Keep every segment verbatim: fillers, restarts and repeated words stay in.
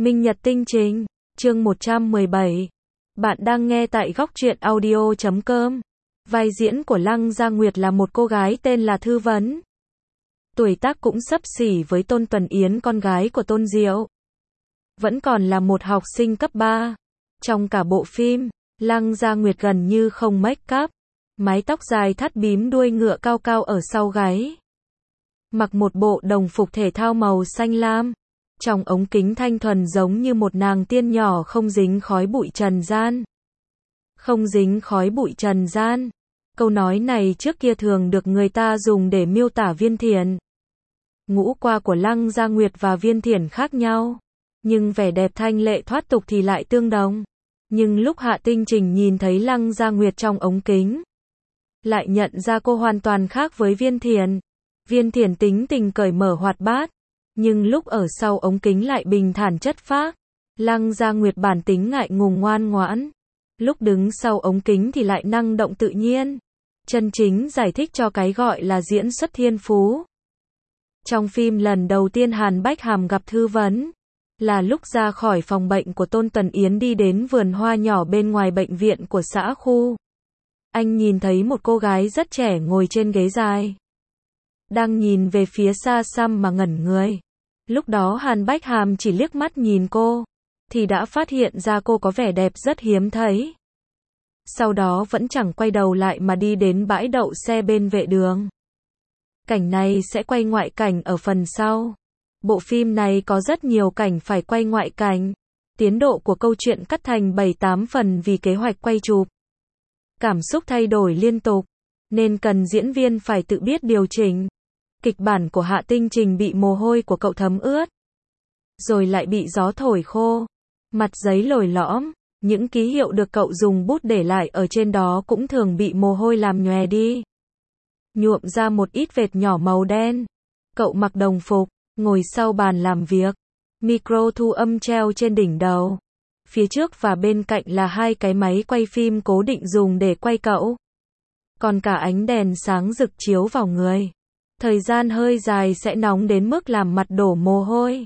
Minh Nhật Tinh Trình, chương một trăm mười bảy. Bạn đang nghe tại góc truyện audio chấm com. Vai diễn của Lăng Gia Nguyệt là một cô gái tên là Thư Vấn. Tuổi tác cũng xấp xỉ với Tôn Tuần Yến, con gái của Tôn Diệu. Vẫn còn là một học sinh cấp ba. Trong cả bộ phim, Lăng Gia Nguyệt gần như không make up. Mái tóc dài thắt bím đuôi ngựa cao cao ở sau gáy. Mặc một bộ đồng phục thể thao màu xanh lam. Trong ống kính thanh thuần giống như một nàng tiên nhỏ không dính khói bụi trần gian. Không dính khói bụi trần gian. Câu nói này trước kia thường được người ta dùng để miêu tả Viên Thiển. Ngũ qua của Lăng Gia Nguyệt và Viên Thiển khác nhau. Nhưng vẻ đẹp thanh lệ thoát tục thì lại tương đồng. Nhưng lúc Hạ Tinh Trình nhìn thấy Lăng Gia Nguyệt trong ống kính, lại nhận ra cô hoàn toàn khác với Viên Thiển. Viên Thiển tính tình cởi mở hoạt bát. Nhưng lúc ở sau ống kính lại bình thản chất phác. Lăng Gia Nguyệt bản tính ngại ngùng ngoan ngoãn. Lúc đứng sau ống kính thì lại năng động tự nhiên. Chân chính giải thích cho cái gọi là diễn xuất thiên phú. Trong phim lần đầu tiên Hàn Bách Hàm gặp Thư Vấn, là lúc ra khỏi phòng bệnh của Tôn Tuần Yến đi đến vườn hoa nhỏ bên ngoài bệnh viện của xã khu. Anh nhìn thấy một cô gái rất trẻ ngồi trên ghế dài. Đang nhìn về phía xa xăm mà ngẩn người. Lúc đó Hàn Bách Hàm chỉ liếc mắt nhìn cô, thì đã phát hiện ra cô có vẻ đẹp rất hiếm thấy. Sau đó vẫn chẳng quay đầu lại mà đi đến bãi đậu xe bên vệ đường. Cảnh này sẽ quay ngoại cảnh ở phần sau. Bộ phim này có rất nhiều cảnh phải quay ngoại cảnh. Tiến độ của câu chuyện cắt thành bảy tám phần vì kế hoạch quay chụp. Cảm xúc thay đổi liên tục, nên cần diễn viên phải tự biết điều chỉnh. Kịch bản của Hạ Tinh Trình bị mồ hôi của cậu thấm ướt. Rồi lại bị gió thổi khô. Mặt giấy lồi lõm. Những ký hiệu được cậu dùng bút để lại ở trên đó cũng thường bị mồ hôi làm nhòe đi. Nhuộm ra một ít vệt nhỏ màu đen. Cậu mặc đồng phục, ngồi sau bàn làm việc. Micro thu âm treo trên đỉnh đầu. Phía trước và bên cạnh là hai cái máy quay phim cố định dùng để quay cậu. Còn cả ánh đèn sáng rực chiếu vào người. Thời gian hơi dài sẽ nóng đến mức làm mặt đổ mồ hôi.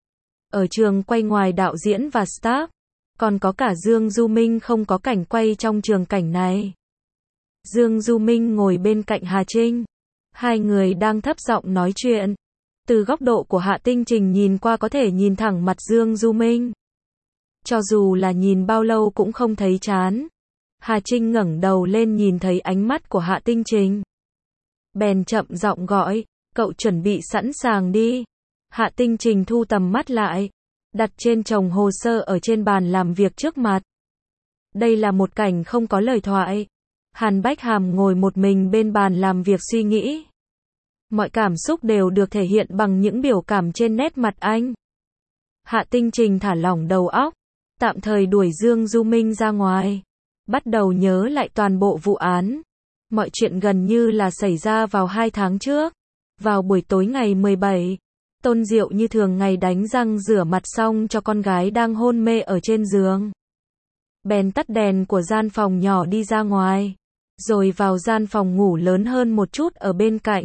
Ở trường quay ngoài đạo diễn và staff, còn có cả Dương Du Minh không có cảnh quay trong trường cảnh này. Dương Du Minh ngồi bên cạnh Hà Trinh. Hai người đang thấp giọng nói chuyện. Từ góc độ của Hạ Tinh Trình nhìn qua có thể nhìn thẳng mặt Dương Du Minh. Cho dù là nhìn bao lâu cũng không thấy chán. Hà Trinh ngẩng đầu lên nhìn thấy ánh mắt của Hạ Tinh Trình. Bèn chậm giọng gọi, cậu chuẩn bị sẵn sàng đi. Hạ Tinh Trình thu tầm mắt lại, đặt trên chồng hồ sơ ở trên bàn làm việc trước mặt. Đây là một cảnh không có lời thoại. Hàn Bách Hàm ngồi một mình bên bàn làm việc suy nghĩ. Mọi cảm xúc đều được thể hiện bằng những biểu cảm trên nét mặt anh. Hạ Tinh Trình thả lỏng đầu óc, tạm thời đuổi Dương Du Minh ra ngoài. Bắt đầu nhớ lại toàn bộ vụ án. Mọi chuyện gần như là xảy ra vào hai tháng trước. Vào buổi tối ngày mười bảy, Tôn Diệu như thường ngày đánh răng rửa mặt xong cho con gái đang hôn mê ở trên giường. Bèn tắt đèn của gian phòng nhỏ đi ra ngoài, rồi vào gian phòng ngủ lớn hơn một chút ở bên cạnh.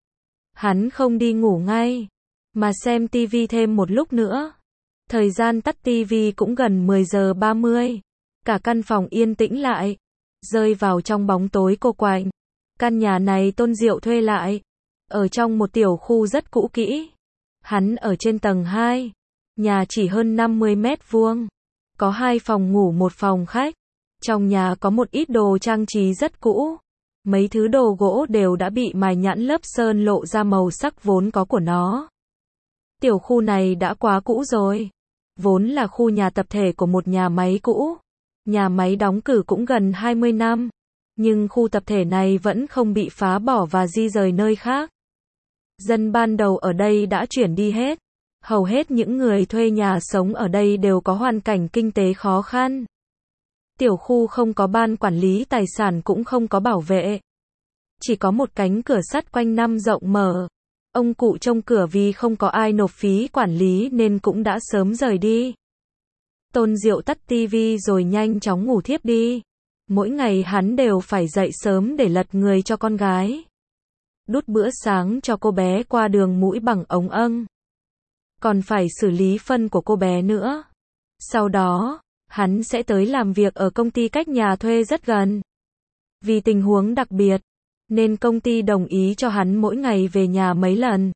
Hắn không đi ngủ ngay, mà xem tivi thêm một lúc nữa. Thời gian tắt tivi cũng gần mười giờ ba mươi. Cả căn phòng yên tĩnh lại, rơi vào trong bóng tối cô quạnh. Căn nhà này Tôn Diệu thuê lại, ở trong một tiểu khu rất cũ kỹ. Hắn ở trên tầng hai, nhà chỉ hơn năm mươi mét vuông. Có hai phòng ngủ một phòng khách. Trong nhà có một ít đồ trang trí rất cũ. Mấy thứ đồ gỗ đều đã bị mài nhẵn lớp sơn lộ ra màu sắc vốn có của nó. Tiểu khu này đã quá cũ rồi. Vốn là khu nhà tập thể của một nhà máy cũ. Nhà máy đóng cử cũng gần hai mươi năm. Nhưng khu tập thể này vẫn không bị phá bỏ và di rời nơi khác. Dân ban đầu ở đây đã chuyển đi hết. Hầu hết những người thuê nhà sống ở đây đều có hoàn cảnh kinh tế khó khăn. Tiểu khu không có ban quản lý tài sản cũng không có bảo vệ. Chỉ có một cánh cửa sắt quanh năm rộng mở. Ông cụ trông cửa vì không có ai nộp phí quản lý nên cũng đã sớm rời đi. Tôn Diệu tắt tivi rồi nhanh chóng ngủ thiếp đi. Mỗi ngày hắn đều phải dậy sớm để lật người cho con gái. Đút bữa sáng cho cô bé qua đường mũi bằng ống âng. còn phải xử lý phân của cô bé nữa. Sau đó, hắn sẽ tới làm việc ở công ty cách nhà thuê rất gần. Vì tình huống đặc biệt, nên công ty đồng ý cho hắn mỗi ngày về nhà mấy lần.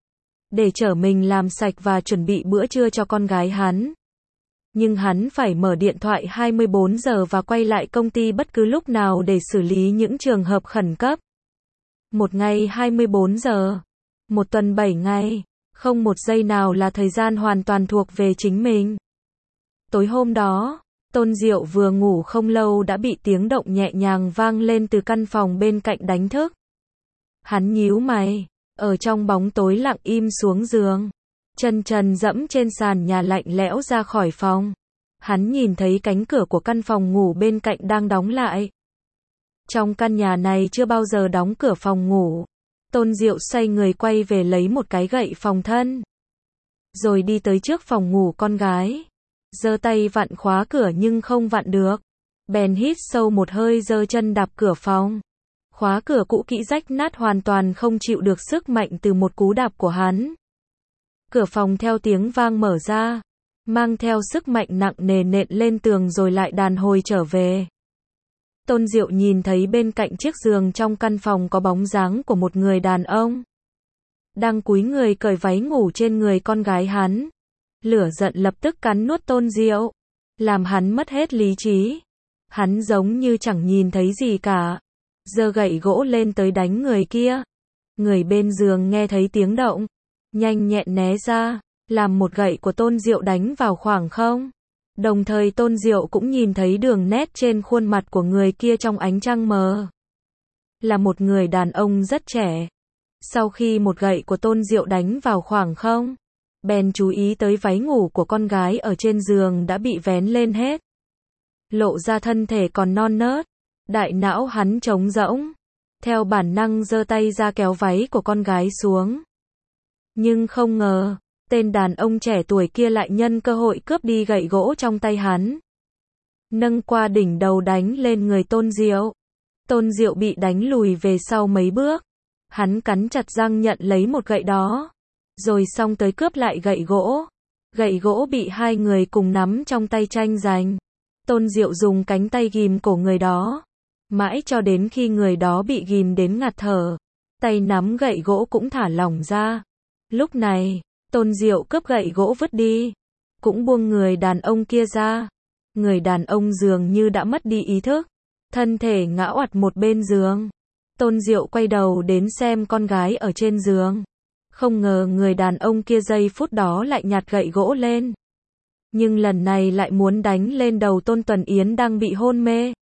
Để chở mình làm sạch và chuẩn bị bữa trưa cho con gái hắn. Nhưng hắn phải mở điện thoại hai mươi bốn giờ và quay lại công ty bất cứ lúc nào để xử lý những trường hợp khẩn cấp. Một ngày hai mươi bốn giờ, một tuần bảy ngày, không một giây nào là thời gian hoàn toàn thuộc về chính mình. Tối hôm đó, Tôn Diệu vừa ngủ không lâu đã bị tiếng động nhẹ nhàng vang lên từ căn phòng bên cạnh đánh thức. Hắn nhíu mày, ở trong bóng tối lặng im xuống giường. Chân trần dẫm trên sàn nhà lạnh lẽo ra khỏi phòng. Hắn nhìn thấy cánh cửa của căn phòng ngủ bên cạnh đang đóng lại. Trong căn nhà này chưa bao giờ đóng cửa phòng ngủ. Tôn Diệu xoay người quay về lấy một cái gậy phòng thân. Rồi đi tới trước phòng ngủ con gái. Giơ tay vặn khóa cửa nhưng không vặn được. Bèn hít sâu một hơi giơ chân đạp cửa phòng. Khóa cửa cũ kỹ rách nát hoàn toàn không chịu được sức mạnh từ một cú đạp của hắn. Cửa phòng theo tiếng vang mở ra, mang theo sức mạnh nặng nề nện lên tường rồi lại đàn hồi trở về. Tôn Diệu nhìn thấy bên cạnh chiếc giường trong căn phòng có bóng dáng của một người đàn ông. Đang cúi người cởi váy ngủ trên người con gái hắn. Lửa giận lập tức cắn nuốt Tôn Diệu, làm hắn mất hết lý trí. Hắn giống như chẳng nhìn thấy gì cả. Giơ gậy gỗ lên tới đánh người kia. Người bên giường nghe thấy tiếng động, nhanh nhẹn né ra, làm một gậy của Tôn Diệu đánh vào khoảng không. Đồng thời Tôn Diệu cũng nhìn thấy đường nét trên khuôn mặt của người kia trong ánh trăng mờ. Là một người đàn ông rất trẻ. Sau khi một gậy của Tôn Diệu đánh vào khoảng không, bèn chú ý tới váy ngủ của con gái ở trên giường đã bị vén lên hết. Lộ ra thân thể còn non nớt. Đại não hắn trống rỗng. Theo bản năng giơ tay ra kéo váy của con gái xuống. Nhưng không ngờ, tên đàn ông trẻ tuổi kia lại nhân cơ hội cướp đi gậy gỗ trong tay hắn. Nâng qua đỉnh đầu đánh lên người Tôn Diệu. Tôn Diệu bị đánh lùi về sau mấy bước. Hắn cắn chặt răng nhận lấy một gậy đó. Rồi xong tới cướp lại gậy gỗ. Gậy gỗ bị hai người cùng nắm trong tay tranh giành. Tôn Diệu dùng cánh tay ghim cổ người đó. Mãi cho đến khi người đó bị ghim đến ngạt thở. Tay nắm gậy gỗ cũng thả lỏng ra. Lúc này, Tôn Diệu cướp gậy gỗ vứt đi. Cũng buông người đàn ông kia ra. Người đàn ông dường như đã mất đi ý thức. Thân thể ngã oặt một bên giường. Tôn Diệu quay đầu đến xem con gái ở trên giường. Không ngờ người đàn ông kia giây phút đó lại nhặt gậy gỗ lên. Nhưng lần này lại muốn đánh lên đầu Tôn Tuần Yến đang bị hôn mê.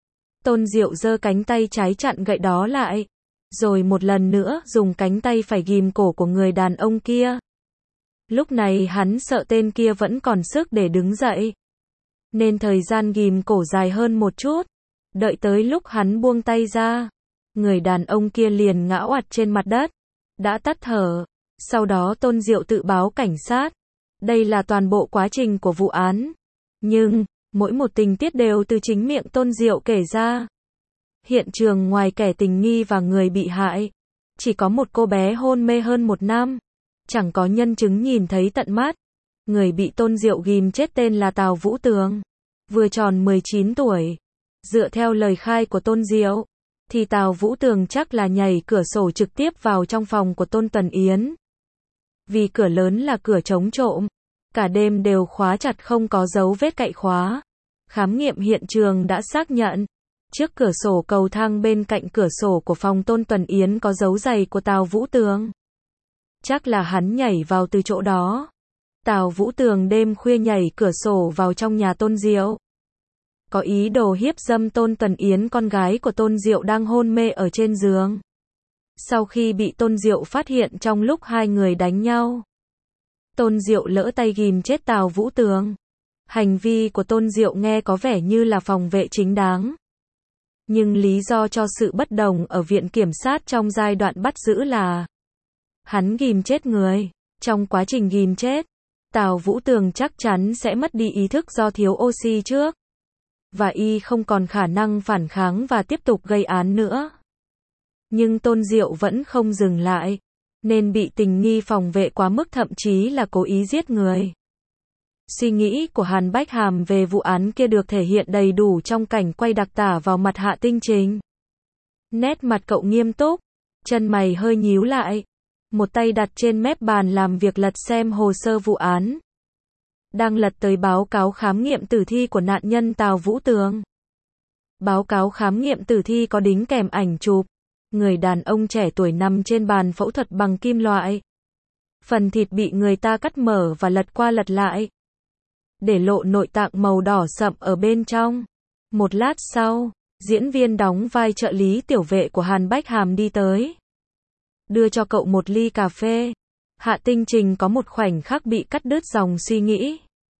Tôn Diệu giơ cánh tay trái chặn gậy đó lại. Rồi một lần nữa dùng cánh tay phải ghim cổ của người đàn ông kia. Lúc này hắn sợ tên kia vẫn còn sức để đứng dậy. Nên thời gian ghim cổ dài hơn một chút. Đợi tới lúc hắn buông tay ra. Người đàn ông kia liền ngã oặt trên mặt đất. Đã tắt thở. Sau đó Tôn Diệu tự báo cảnh sát. Đây là toàn bộ quá trình của vụ án. Nhưng, mỗi một tình tiết đều từ chính miệng Tôn Diệu kể ra. Hiện trường ngoài kẻ tình nghi và người bị hại, chỉ có một cô bé hôn mê hơn một năm. Chẳng có nhân chứng nhìn thấy tận mắt. Người bị Tôn Diệu ghim chết tên là Tào Vũ Tường. Vừa tròn mười chín tuổi. Dựa theo lời khai của Tôn Diệu, thì Tào Vũ Tường chắc là nhảy cửa sổ trực tiếp vào trong phòng của Tôn Tuần Yến. Vì cửa lớn là cửa chống trộm. Cả đêm đều khóa chặt không có dấu vết cậy khóa. Khám nghiệm hiện trường đã xác nhận. Trước cửa sổ cầu thang bên cạnh cửa sổ của phòng Tôn Tuần Yến có dấu giày của Tào Vũ Tường. Chắc là hắn nhảy vào từ chỗ đó. Tào Vũ Tường đêm khuya nhảy cửa sổ vào trong nhà Tôn Diệu. Có ý đồ hiếp dâm Tôn Tuần Yến, con gái của Tôn Diệu đang hôn mê ở trên giường. Sau khi bị Tôn Diệu phát hiện trong lúc hai người đánh nhau, Tôn Diệu lỡ tay ghim chết Tào Vũ Tường. Hành vi của Tôn Diệu nghe có vẻ như là phòng vệ chính đáng. Nhưng lý do cho sự bất đồng ở viện kiểm sát trong giai đoạn bắt giữ là hắn ghim chết người. Trong quá trình ghim chết, Tào Vũ Tường chắc chắn sẽ mất đi ý thức do thiếu oxy trước. Và y không còn khả năng phản kháng và tiếp tục gây án nữa. Nhưng Tôn Diệu vẫn không dừng lại. nên bị tình nghi phòng vệ quá mức, thậm chí là cố ý giết người. Suy nghĩ của Hàn Bách Hàm về vụ án kia được thể hiện đầy đủ trong cảnh quay đặc tả vào mặt Hạ Tinh Trình. Nét mặt cậu nghiêm túc, chân mày hơi nhíu lại, một tay đặt trên mép bàn làm việc lật xem hồ sơ vụ án. Đang lật tới báo cáo khám nghiệm tử thi của nạn nhân Tào Vũ Tường. Báo cáo khám nghiệm tử thi có đính kèm ảnh chụp, người đàn ông trẻ tuổi nằm trên bàn phẫu thuật bằng kim loại. Phần thịt bị người ta cắt mở và lật qua lật lại, để lộ nội tạng màu đỏ sậm ở bên trong. Một lát sau, diễn viên đóng vai trợ lý tiểu vệ của Hàn Bách Hàm đi tới, đưa cho cậu một ly cà phê. Hạ Tinh Trình có một khoảnh khắc bị cắt đứt dòng suy nghĩ.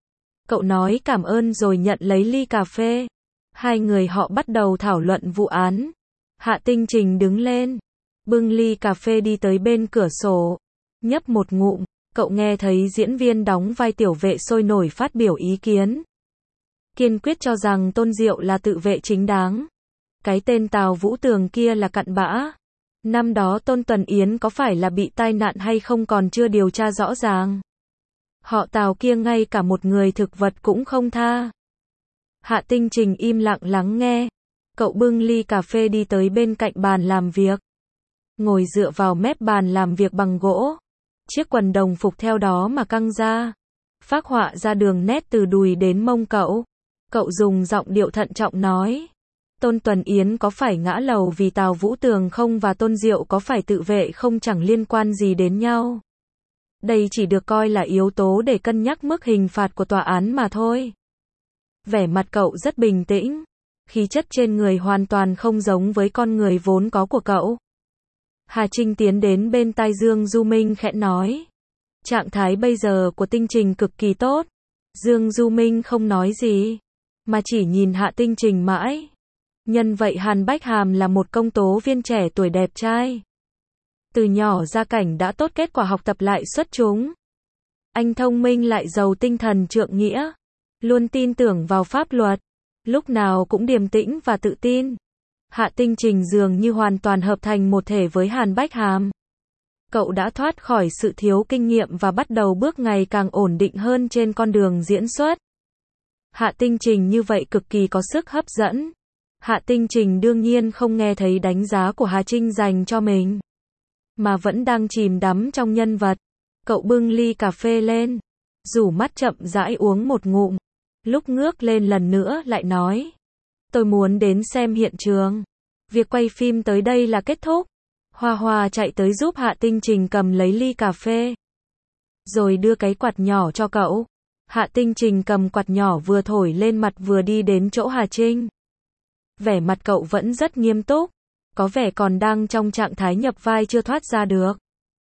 Cậu nói cảm ơn rồi nhận lấy ly cà phê. Hai người họ bắt đầu thảo luận vụ án. Hạ Tinh Trình đứng lên, bưng ly cà phê đi tới bên cửa sổ, nhấp một ngụm. Cậu nghe thấy diễn viên đóng vai tiểu vệ sôi nổi phát biểu ý kiến, kiên quyết cho rằng Tôn Diệu là tự vệ chính đáng. Cái tên Tào Vũ Tường kia là cặn bã. Năm đó Tôn Tuần Yến có phải là bị tai nạn hay không còn chưa điều tra rõ ràng. Họ Tào kia ngay cả một người thực vật cũng không tha. Hạ Tinh Trình im lặng lắng nghe. Cậu bưng ly cà phê đi tới bên cạnh bàn làm việc, ngồi dựa vào mép bàn làm việc bằng gỗ. Chiếc quần đồng phục theo đó mà căng ra, phác họa ra đường nét từ đùi đến mông cậu. Cậu dùng giọng điệu thận trọng nói, Tôn Tuần Yến có phải ngã lầu vì Tào Vũ Tường không và Tôn Diệu có phải tự vệ không chẳng liên quan gì đến nhau. Đây chỉ được coi là yếu tố để cân nhắc mức hình phạt của tòa án mà thôi. Vẻ mặt cậu rất bình tĩnh, khí chất trên người hoàn toàn không giống với con người vốn có của cậu. Hà Trinh tiến đến bên tai Dương Du Minh khẽ nói, trạng thái bây giờ của Tinh Trình cực kỳ tốt. Dương Du Minh không nói gì, mà chỉ nhìn Hạ Tinh Trình mãi. Nhân vậy Hàn Bách Hàm là một công tố viên trẻ tuổi đẹp trai. Từ nhỏ gia cảnh đã tốt, kết quả học tập lại xuất chúng. Anh thông minh lại giàu tinh thần trượng nghĩa, luôn tin tưởng vào pháp luật, lúc nào cũng điềm tĩnh và tự tin. Hạ Tinh Trình dường như hoàn toàn hợp thành một thể với Hàn Bách Hàm. Cậu đã thoát khỏi sự thiếu kinh nghiệm và bắt đầu bước ngày càng ổn định hơn trên con đường diễn xuất. Hạ Tinh Trình như vậy cực kỳ có sức hấp dẫn. Hạ Tinh Trình đương nhiên không nghe thấy đánh giá của Hà Trinh dành cho mình, mà vẫn đang chìm đắm trong nhân vật. Cậu bưng ly cà phê lên, rủ mắt chậm rãi uống một ngụm. Lúc ngước lên lần nữa lại nói, tôi muốn đến xem hiện trường. Việc quay phim tới đây là kết thúc. Hoa Hoa chạy tới giúp Hạ Tinh Trình cầm lấy ly cà phê, rồi đưa cái quạt nhỏ cho cậu. Hạ Tinh Trình cầm quạt nhỏ vừa thổi lên mặt vừa đi đến chỗ Hà Trinh. Vẻ mặt cậu vẫn rất nghiêm túc, có vẻ còn đang trong trạng thái nhập vai chưa thoát ra được.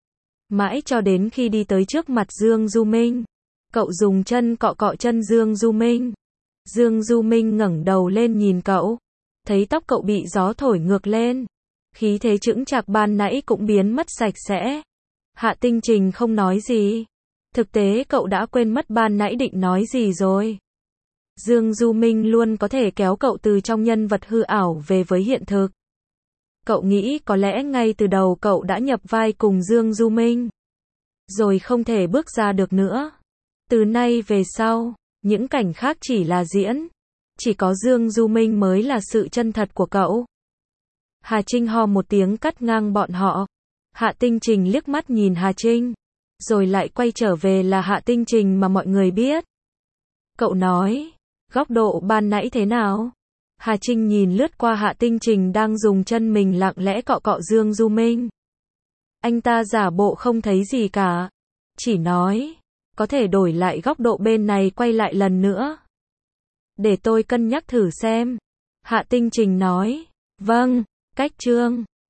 Mãi cho đến khi đi tới trước mặt Dương Du Minh, cậu dùng chân cọ cọ chân Dương Du Minh. Dương Du Minh ngẩng đầu lên nhìn cậu, thấy tóc cậu bị gió thổi ngược lên, khí thế chững chạc ban nãy cũng biến mất sạch sẽ. Hạ Tinh Trình không nói gì. Thực tế cậu đã quên mất ban nãy định nói gì rồi. Dương Du Minh luôn có thể kéo cậu từ trong nhân vật hư ảo về với hiện thực. Cậu nghĩ có lẽ ngay từ đầu cậu đã nhập vai cùng Dương Du Minh, rồi không thể bước ra được nữa. Từ nay về sau, những cảnh khác chỉ là diễn. Chỉ có Dương Du Minh mới là sự chân thật của cậu. Hà Trinh ho một tiếng cắt ngang bọn họ. Hạ Tinh Trình liếc mắt nhìn Hà Trinh, rồi lại quay trở về là Hạ Tinh Trình mà mọi người biết. Cậu nói, góc độ ban nãy thế nào? Hà Trinh nhìn lướt qua Hạ Tinh Trình đang dùng chân mình lặng lẽ cọ cọ Dương Du Minh. Anh ta giả bộ không thấy gì cả, chỉ nói, có thể đổi lại góc độ bên này quay lại lần nữa. Để tôi cân nhắc thử xem. Hạ Tinh Trình nói, vâng, cách chương.